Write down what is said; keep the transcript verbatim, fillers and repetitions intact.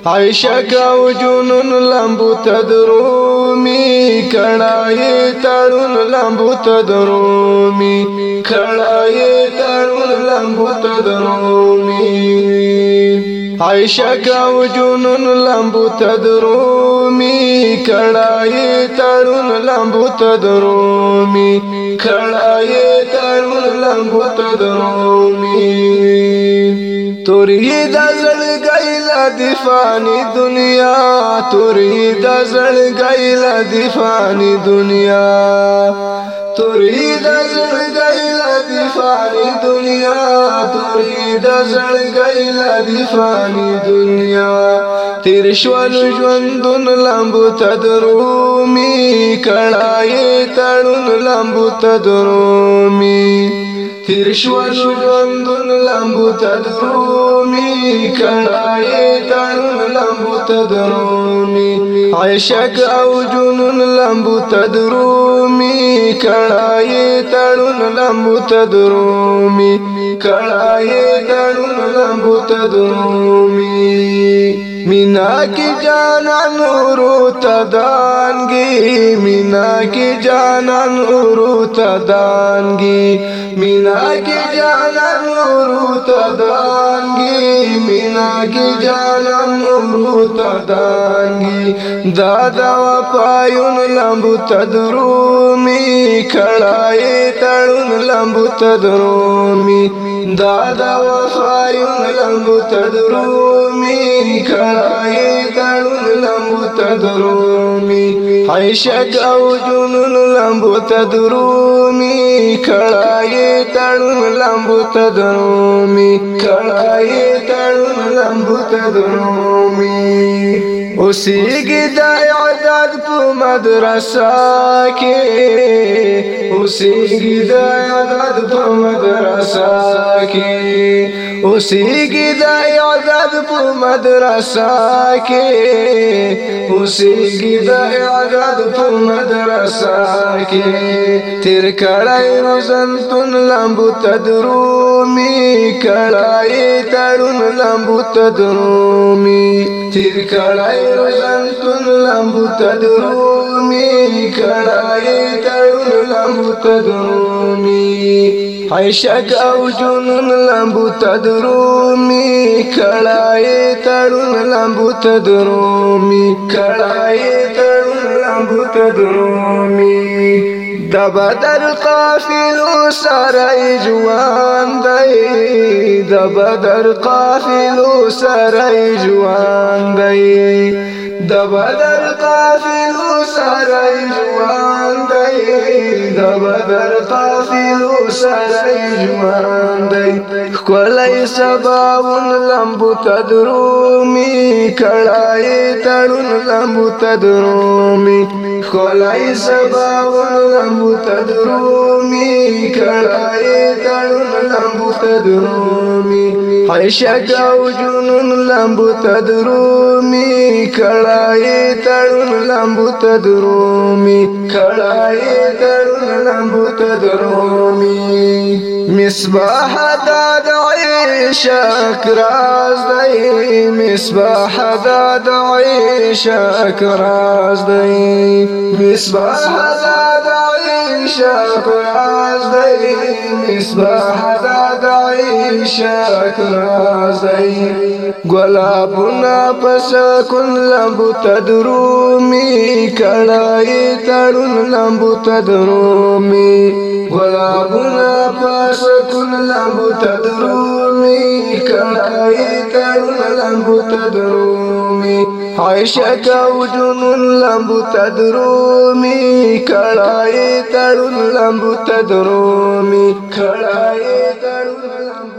عشق او جنون لمبو تدرومی کڑائی تڑون لمبو تدرومی کڑائی تڑون لمبو تدرومی عشق او جنون لمبو تدرومی کڑائی تڑون لمبو تدرومی کڑائی تڑون لمبو تدرومی توری دا زړګی لا د فانی دنیا توری دا زړګی لا د فانی دنیا توری دا زړګی لا د فانی دنیا توری دا زړګی لا د فانی دنیا تیر شول ژوندون لمبو تدرومی کړای تړون لمبو تدرومی تیر شول ژوندون لمبو تدرومی کړای تړون لمبو تدرومی عشق او جنون لمبو تدرومی کړای تړون لمبو تدرومی کړای تړون لمبو تدرومی مینا کی جانا نورو تدانگی مینا کی جانا نورو تدانگی مینا کی جانا نورو تدانگی مینا کی جانا نورو تدانگی دادا و پایون لمبو تدرومی کڑائی تڑون لمبو تدرومی دادا و پایون لمبو تدرومی کڑائی تڑون لمبو تدرومی عشق او جنون لمبو تدرومی کڑائی تڑون لمبو تدرومی کڑائی تڑون لمبو تدرومی اوسیگی دا اعداد پو مدرسہ کے اوسیگی دا اعداد پو مدرسہ کے اوسیگی دا اعداد پو مدرسہ کے اوسیگی دا اعداد پو مدرسہ کے تیر کڑائی روزنتون لمبو تدرومی کڑائی تڑون لمبو تدرومی تیر کڑائی روزنتون لمبو تدرومی کڑائی تڑون لمبو تدرومی عشق او جنون لمبو تدرومی کڑائی تڑون لمبو تدرومی کڑائی تڑون لمبو تدرومی د بدر قافلو سره جوان دی د بدر قافلو سره جوان دی د بدر قافلو سره جوان دی د بدر قافلو سره جوان دی کولای سباون لمبو تدرومی کړای تړون لمبو تدرومی کولای سباون لمبو تدرومی کړای تړون لمبو تدرومی عشق او جنون لمبو تدرومی کړای تړون لمبو تدرومی کړای تړون لمبو تدرومی مصباح د عشق راز دی مصباح د عشق راز دی مصباح د عشق راز دی مصباح د عشق راز دی گلابنا پس کن لمبو تدرومی کڑائی تڑون لمبو تدرومی گلابنا پس کن لمبو تدرومی کڑائی تڑون لمبو تدرومی عشق او جنون لمبو تدرومی کڑائی تڑون لمبو تدرومی کڑائی تڑون لمبو